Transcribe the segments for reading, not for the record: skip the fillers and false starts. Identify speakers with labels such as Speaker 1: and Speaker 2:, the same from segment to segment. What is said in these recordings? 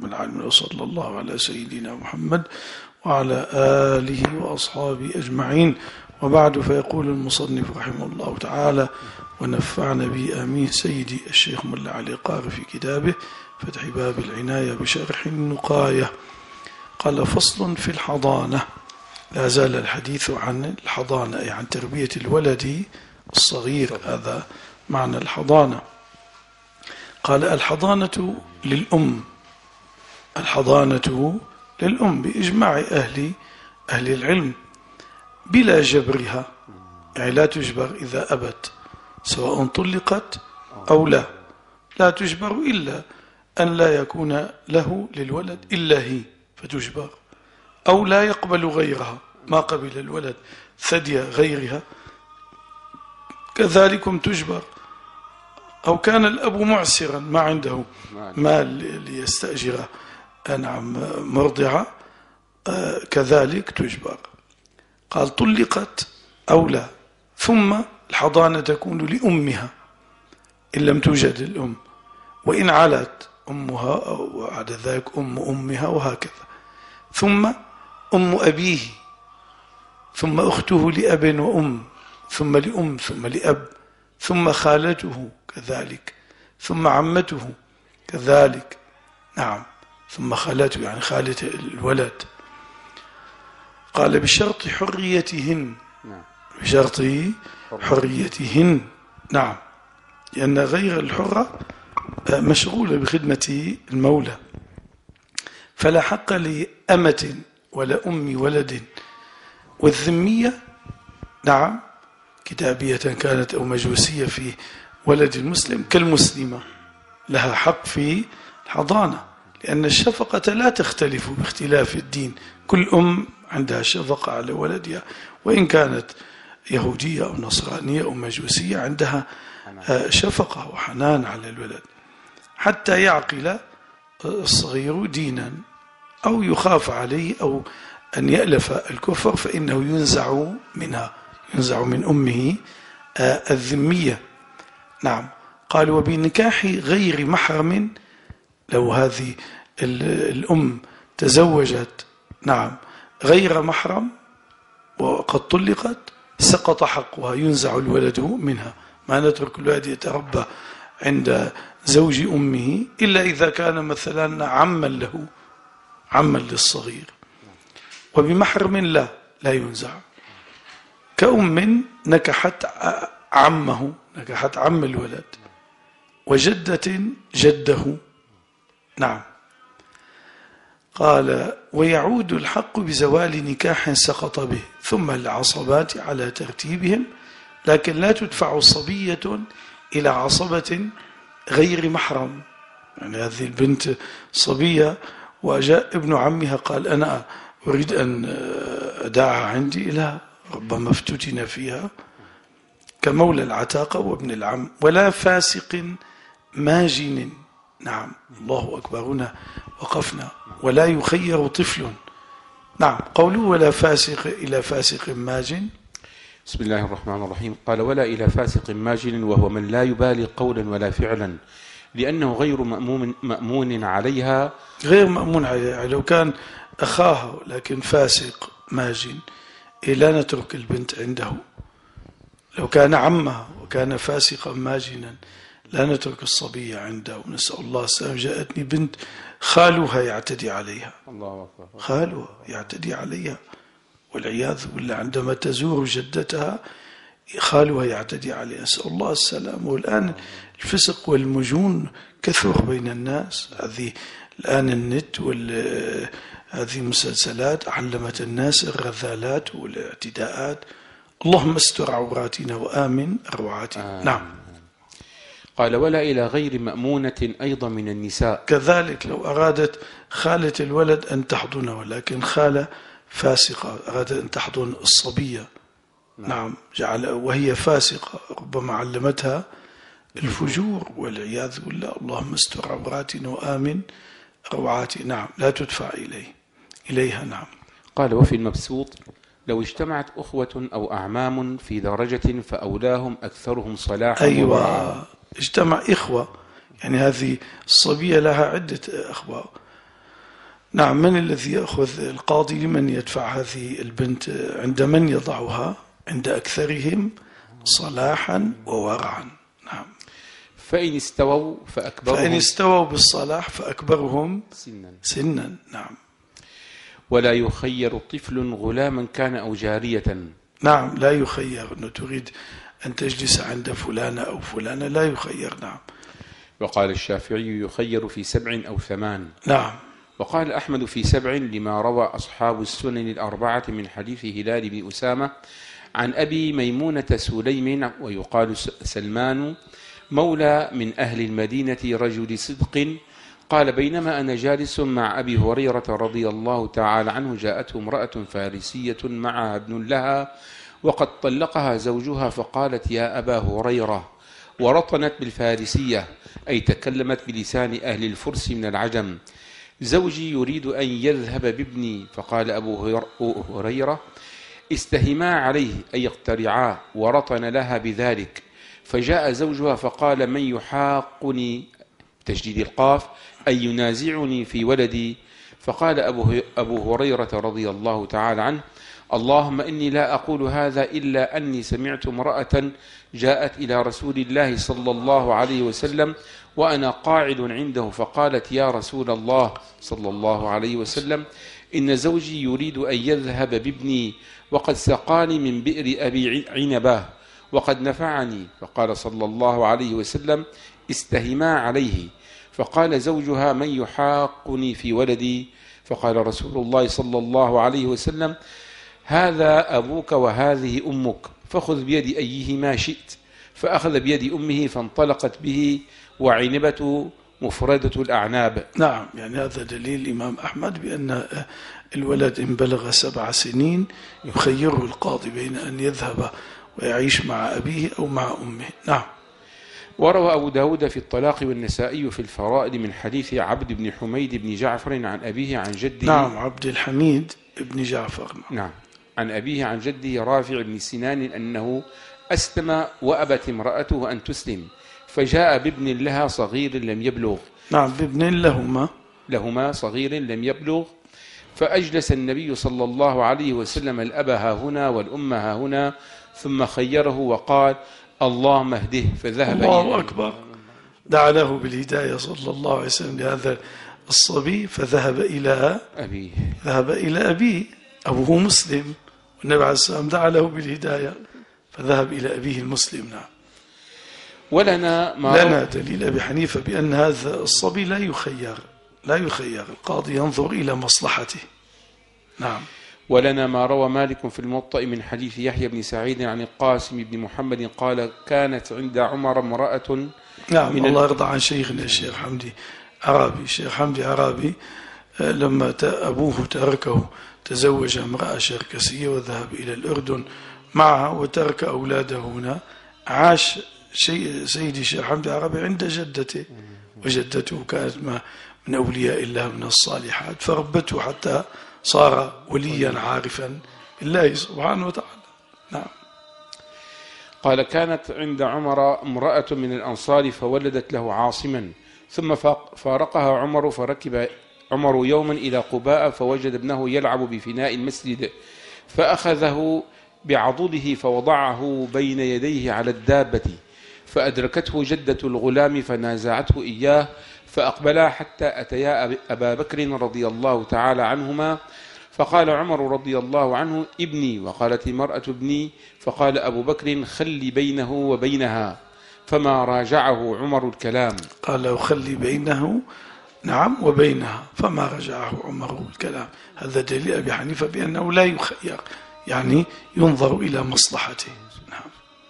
Speaker 1: رب العالمين، وصلى الله على سيدنا محمد وعلى آله وأصحابه أجمعين. وبعد، فيقول المصنف رحمه الله تعالى ونفعنا به آمين سيدي الشيخ ملا علي قاري في كتابه فتح باب العناية بشرح النقاية. قال: فصل في الحضانة. لا زال الحديث عن الحضانة، يعني عن تربية الولد الصغير، هذا معنى الحضانة. قال: الحضانة للأم، الحضانة للأم بإجماع أهل العلم بلا جبرها، يعني لا تجبر إذا أبت، سواء طلقت أو لا تجبر إلا أن لا يكون له للولد إلا هي فتجبر، أو لا يقبل غيرها، ما قبل الولد ثدي غيرها كذلكم تجبر، أو كان الأب معسرا ما عنده مال ليستأجر مرضعة كذلك تجبر. قال: طلقت أو لا، ثم الحضانة تكون لأمها إن لم توجد الأم، وإن علت أمها أو بعد ذلك أمها وهكذا، ثم أم أبيه، ثم أخته لأب وأم، ثم لأم، ثم لأب، ثم خالته كذلك، ثم عمته كذلك، نعم، ثم خالته يعني خالة الولد. قال: بشرط حريتهن، بشرط حريتهن، نعم، لأن غير الحرة مشغولة بخدمة المولى، فلا حق لأمة ولا أم ولد. والذمية، نعم، كتابية كانت أو مجوسية في ولد المسلم كالمسلمة، لها حق في الحضانة، لأن الشفقة لا تختلف باختلاف الدين، كل أم عندها شفقة على ولدها، وإن كانت يهودية أو نصرانية أو مجوسية عندها شفقة وحنان على الولد، حتى يعقل الصغير دينا، أو يخاف عليه أو أن يألف الكفر، فإنه ينزع منها، ينزع من أمه الذمية. نعم. قال: وبنكاح غير محرم، لو هذه الأم تزوجت، نعم، غير محرم وقد طلقت، سقط حقها، ينزع الولد منها، ما نترك الولد يتربى عند زوج أمه إلا إذا كان مثلا عما للصغير. وبمحرم لا ينزع، كأم نكحت عمه، نكحت عم الولد، وجدة جده، نعم. قال: ويعود الحق بزوال نكاح سقط به، ثم العصبات على ترتيبهم، لكن لا تدفع صبية إلى عصبة غير محرم، يعني هذه البنت صبية وجاء ابن عمها قال: أنا أريد أن أدعها عندي، لا، ربما افتتن فيها، كمولى العتاقة وابن العم. ولا فاسق ماجن، نعم، الله أكبر، هنا وقفنا. ولا يخير طفل، نعم، قوله ولا فاسق إلى فاسق ماجن.
Speaker 2: بسم الله الرحمن الرحيم. قال: ولا إلى فاسق ماجن، وهو من لا يبالي قولا ولا فعلا، لأنه غير مأمون عليها،
Speaker 1: غير مأمون عليها. لو كان أخاها لكن فاسق ماجن، لا نترك البنت عنده. لو كان عمها وكان فاسقا ماجنا لا نترك الصبية عنده، نسأل الله السلام. جاءتني بنت خالها يعتدي عليها،
Speaker 2: الله أكبر،
Speaker 1: خالها يعتدي عليها والعياذ بالله، عندما تزور جدتها خالها يعتدي عليها، نسأل الله السلام. والآن الفسق والمجون كثر بين الناس، هذه الآن النت هذه المسلسلات علمت الناس الرذالات والاعتداءات. اللهم استر عوراتنا وآمن روعاتنا. نعم.
Speaker 2: قال: ولا إلى غير مأمونة أيضا من النساء،
Speaker 1: كذلك لو أرادت خالة الولد أن تحضنه، ولكن خالة فاسقة أرادت أن تحضن الصبية، نعم، وهي فاسقة، ربما علمتها الفجور والعياذ بالله. اللهم استر عوراتنا وآمن روعاتنا. نعم، لا تدفع إليها. نعم.
Speaker 2: قال: وفي المبسوط: لو اجتمعت أخوة أو أعمام في درجة فأولاهم أكثرهم صلاحا.
Speaker 1: أيوة، اجتمع إخوة، يعني هذه الصبية لها عدة أخوة، نعم. من الذي يأخذ القاضي لمن يدفع هذه البنت؟ عند من يضعها؟ عند أكثرهم صلاحا وورعا. نعم.
Speaker 2: فإن استووا
Speaker 1: بالصلاح فأكبرهم سنا. نعم.
Speaker 2: ولا يخير طفل غلاما كان أو جارية.
Speaker 1: نعم، لا يخير. أنه تريد أن تجلس عند فلانة أو فلانة لا يخير. نعم.
Speaker 2: وقال الشافعي يخير في 7 أو 8.
Speaker 1: نعم.
Speaker 2: وقال أحمد في 7 لما روى أصحاب السنن الأربعة من حديث هلال بن أسامة عن أبي ميمونة سليم ويقال سلمان مولى من أهل المدينة رجل صدق قال بينما أنا جالس مع أبي هريرة رضي الله تعالى عنه جاءته امرأة فارسية معها ابن لها وقد طلقها زوجها فقالت يا أبا هريرة ورطنت بالفارسية أي تكلمت بلسان أهل الفرس من العجم زوجي يريد أن يذهب بابني. فقال أبو هريرة استهما عليه أي اقترعا ورطن لها بذلك. فجاء زوجها فقال من يحاقني تشديد القاف أي ينازعني في ولدي. فقال أبو هريرة رضي الله تعالى عنه اللهم إني لا أقول هذا إلا أني سمعت امرأة جاءت إلى رسول الله صلى الله عليه وسلم وأنا قاعد عنده فقالت يا رسول الله صلى الله عليه وسلم إن زوجي يريد أن يذهب بابني وقد سقاني من بئر أبي عنبة وقد نفعني. فقال صلى الله عليه وسلم استهما عليه. فقال زوجها من يحاقني في ولدي. فقال رسول الله صلى الله عليه وسلم هذا أبوك وهذه أمك فخذ بيد أيهما شئت. فأخذ بيد أمه فانطلقت به وعنبة مفردة الأعناب.
Speaker 1: نعم. يعني هذا دليل الإمام أحمد بأن الولد إن بلغ 7 سنين يخيره القاضي بين أن يذهب ويعيش مع أبيه أو مع أمه. نعم.
Speaker 2: وروى أبو داود في الطلاق والنسائي في الفرائض من حديث عبد بن حميد بن جعفر عن أبيه عن جده.
Speaker 1: نعم. عبد الحميد بن جعفر.
Speaker 2: نعم. عن أبيه عن جده رافع بن سنان أنه أسلم وأبت امرأته أن تسلم فجاء بابن لها صغير لم يبلغ.
Speaker 1: نعم. بابن لهما صغير
Speaker 2: لم يبلغ. فأجلس النبي صلى الله عليه وسلم الأب ها هنا والأم ها هنا ثم خيره وقال اللهم اهده فذهب.
Speaker 1: الله أكبر. دعا له بالهداية صلى الله عليه وسلم لهذا الصبي فذهب إلى أبيه. ذهب إلى أبيه. أبوه مسلم والنبي عليه الصلاة والسلام دعا له بالهداية فذهب إلى أبيه المسلم. نعم. لنا دليل أبي حنيفة بأن هذا الصبي لا يخير القاضي ينظر إلى مصلحته. نعم.
Speaker 2: ولنا ما روى مالك في الموطأ من حديث يحيى بن سعيد عن القاسم بن محمد قال كانت عند عمر امرأة.
Speaker 1: نعم. الله يرضى عن شيخنا الشيخ حمدي عرابي. الشيخ حمدي عرابي لما أبوه تركه تزوج امرأة شركسية وذهب إلى الأردن معها وترك أولاده هنا. عاش سيدي الشيخ حمدي عرابي عند جدته وجدته كانت من أولياء الله من الصالحات فربته حتى صار وليا عارفا بالله سبحانه وتعالى. نعم.
Speaker 2: قال كانت عند عمر امرأة من الأنصار فولدت له عاصما ثم فارقها عمر فركب عمر يوما إلى قباء فوجد ابنه يلعب بفناء المسجد فأخذه بعضده فوضعه بين يديه على الدابة فأدركته جدة الغلام فنازعته إياه فأقبلا حتى أتيا أبا بكر رضي الله تعالى عنهما فقال عمر رضي الله عنه ابني وقالت المرأة ابني فقال أبو بكر خلي بينه وبينها فما راجعه عمر الكلام.
Speaker 1: قال خلي بينه نعم وبينها فما رجعه عمر الكلام. هذا دليل أبي حنيفة بأنه لا يخير يعني ينظر إلى مصلحته. نعم.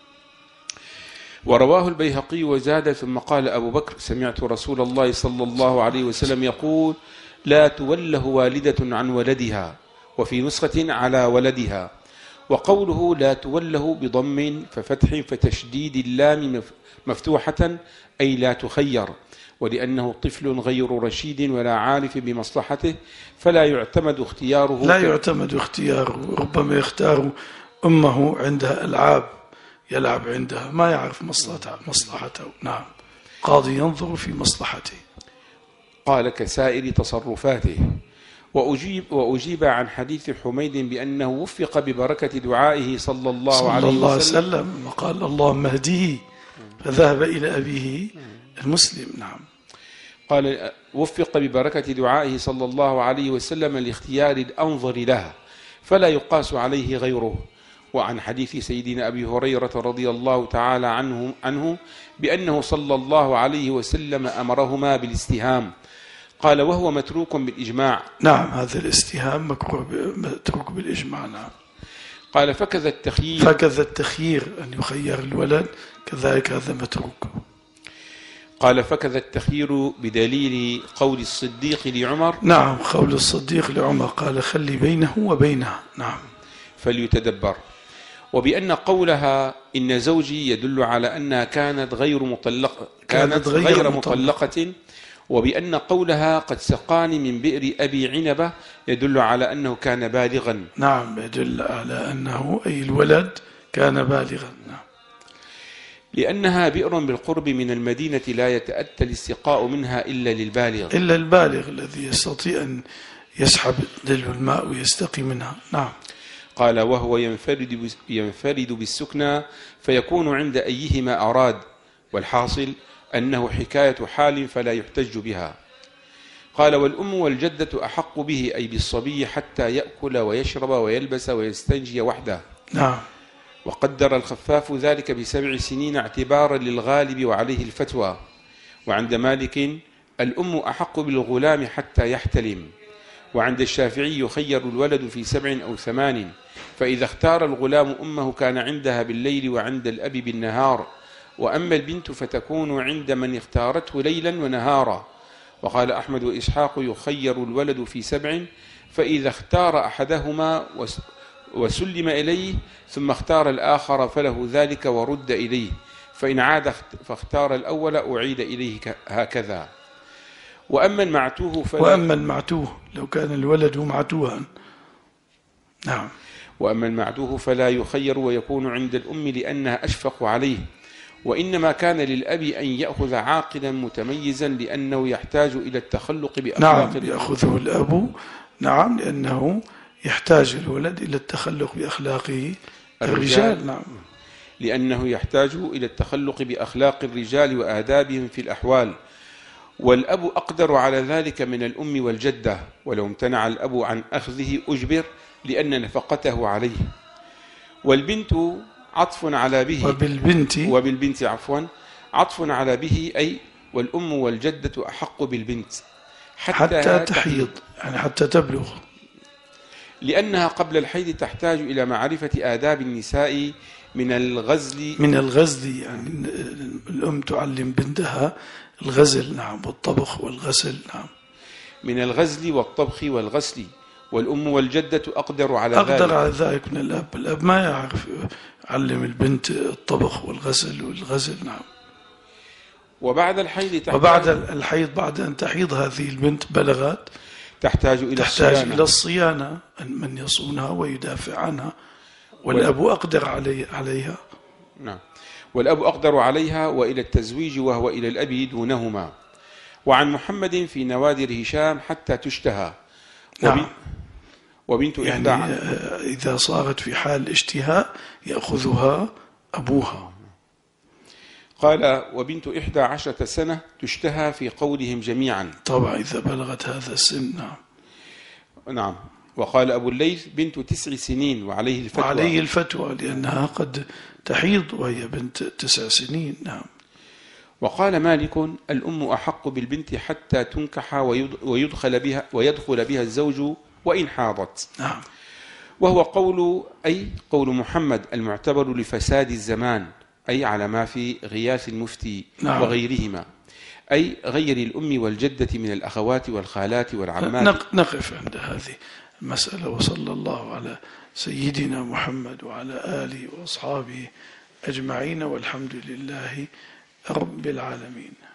Speaker 2: ورواه البيهقي وزاد ثم قال أبو بكر سمعت رسول الله صلى الله عليه وسلم يقول لا توله والدة عن ولدها وفي نسخة على ولدها. وقوله لا توله بضم ففتح فتشديد اللام مفتوحة أي لا تخير ولأنه طفل غير رشيد ولا عارف بمصلحته فلا يعتمد اختياره.
Speaker 1: لا يعتمد اختياره. ربما يختار أمه عندها ألعاب يلعب عندها ما يعرف مصلحته. نعم. قاضي ينظر في مصلحته.
Speaker 2: قال كسائر تصرفاته. وأجيب عن حديث حميد بأنه وفق ببركة دعائه صلى الله عليه وسلم
Speaker 1: وقال اللهم اهديه فذهب إلى أبيه المسلم. نعم.
Speaker 2: قال وفق ببركة دعائه صلى الله عليه وسلم لاختيار الأنظر لها فلا يقاس عليه غيره. وعن حديث سيدنا أبي هريرة رضي الله تعالى عنه بأنه صلى الله عليه وسلم أمرهما بالاستهام. قال وهو متروك بالإجماع.
Speaker 1: نعم، هذا الاستهام متروك بالإجماع. نعم.
Speaker 2: قال فكذا
Speaker 1: التخيير أن يخير الولد كذلك هذا متروك.
Speaker 2: قال فكذا التخيير بدليل قول الصديق لعمر.
Speaker 1: نعم، قول الصديق لعمر قال خلي بينه وبينها. نعم.
Speaker 2: فليتدبر. وبأن قولها إن زوجي يدل على أنها كانت غير مطلقة. وبأن قولها قد سقاني من بئر أبي عنبة يدل على أنه كان بالغا.
Speaker 1: نعم، يدل على أنه أي الولد كان بالغا. نعم.
Speaker 2: لأنها بئر بالقرب من المدينة لا يتأتى الاستقاء منها إلا
Speaker 1: البالغ الذي يستطيع أن يسحب دلو الماء ويستقي منها. نعم.
Speaker 2: قال وهو ينفرد بالسكنى فيكون عند أيهما أراد، والحاصل أنه حكاية حال فلا يحتج بها. قال والأم والجدة أحق به أي بالصبي حتى يأكل ويشرب ويلبس ويستنجي وحده.
Speaker 1: نعم.
Speaker 2: وقدر الخفاف ذلك ب7 سنين اعتبارا للغالب وعليه الفتوى. وعند مالك الأم أحق بالغلام حتى يحتلم. وعند الشافعي يخير الولد في 7 أو 8، فإذا اختار الغلام أمه كان عندها بالليل وعند الأب بالنهار، وأما البنت فتكون عند من اختارته ليلا ونهارا. وقال أحمد وإسحاق يخير الولد في 7، فإذا اختار أحدهما وسلم إليه ثم اختار الآخر فله ذلك ورد إليه، فإن عاد فاختار الأول أعيد إليه هكذا. وأما المعتوه
Speaker 1: لو كان الولد معتوها. نعم.
Speaker 2: وأما المعتوه فلا يخير ويكون عند الأم لأنها أشفق عليه، وإنما كان للأب أن يأخذ عاقلا متميزا لأنه يحتاج إلى التخلق بأخلاق.
Speaker 1: نعم، يأخذه الأب. نعم، لأنه يحتاج الولد إلى التخلق بأخلاق الرجال. نعم.
Speaker 2: لأنه يحتاج إلى التخلق بأخلاق الرجال وآدابهم في الأحوال، والأب أقدر على ذلك من الأم والجدة، ولو امتنع الأب عن أخذه أجبر لأن نفقته عليه. والبنت عطف على به وبالبنت عطف على به، أي والأم والجدة أحق بالبنت
Speaker 1: حتى تحيض، يعني حتى تبلغ،
Speaker 2: لأنها قبل الحيض تحتاج إلى معرفة آداب النساء من الغزل.
Speaker 1: يعني الأم تعلم بنتها الغزل. نعم. والطبخ والغسل. نعم.
Speaker 2: من الغزل والطبخ والغسل. والأم والجدة أقدر على
Speaker 1: ذلك من الأب ما يعرف يعلم البنت الطبخ والغسل والغزل. نعم.
Speaker 2: وبعد الحيض
Speaker 1: بعد أن تحيض هذه البنت بلغت
Speaker 2: تحتاج إلى
Speaker 1: الصيانة، من يصونها ويدافع عنها، والأب أقدر عليها.
Speaker 2: نعم. والأب أقدر عليها وإلى التزويج، وهو إلى الأب دونهما. وعن محمد في نوادر هشام حتى تشتهى.
Speaker 1: نعم.
Speaker 2: وبنت
Speaker 1: يعني إذا صارت في حال اشتهاء يأخذها أبوها.
Speaker 2: قال وبنت 11 سنة تشتهى في قولهم جميعا،
Speaker 1: طبعا إذا بلغت هذا السن.
Speaker 2: نعم. وقال أبو الليث بنت 9 سنين وعليه
Speaker 1: الفتوى لأنها قد تحيض وهي بنت 9 سنين. نعم.
Speaker 2: وقال مالك الأم أحق بالبنت حتى تنكح ويدخل بها الزوج وإن حاضت.
Speaker 1: نعم.
Speaker 2: وهو قول محمد المعتبر لفساد الزمان، أي على ما في غياث المفتي. نعم. وغيرهما، أي غير الأم والجدة من الأخوات والخالات والعمات.
Speaker 1: نقف عند هذه المسألة، وصلى الله على سيدنا محمد وعلى آله وأصحابه أجمعين، والحمد لله رب العالمين.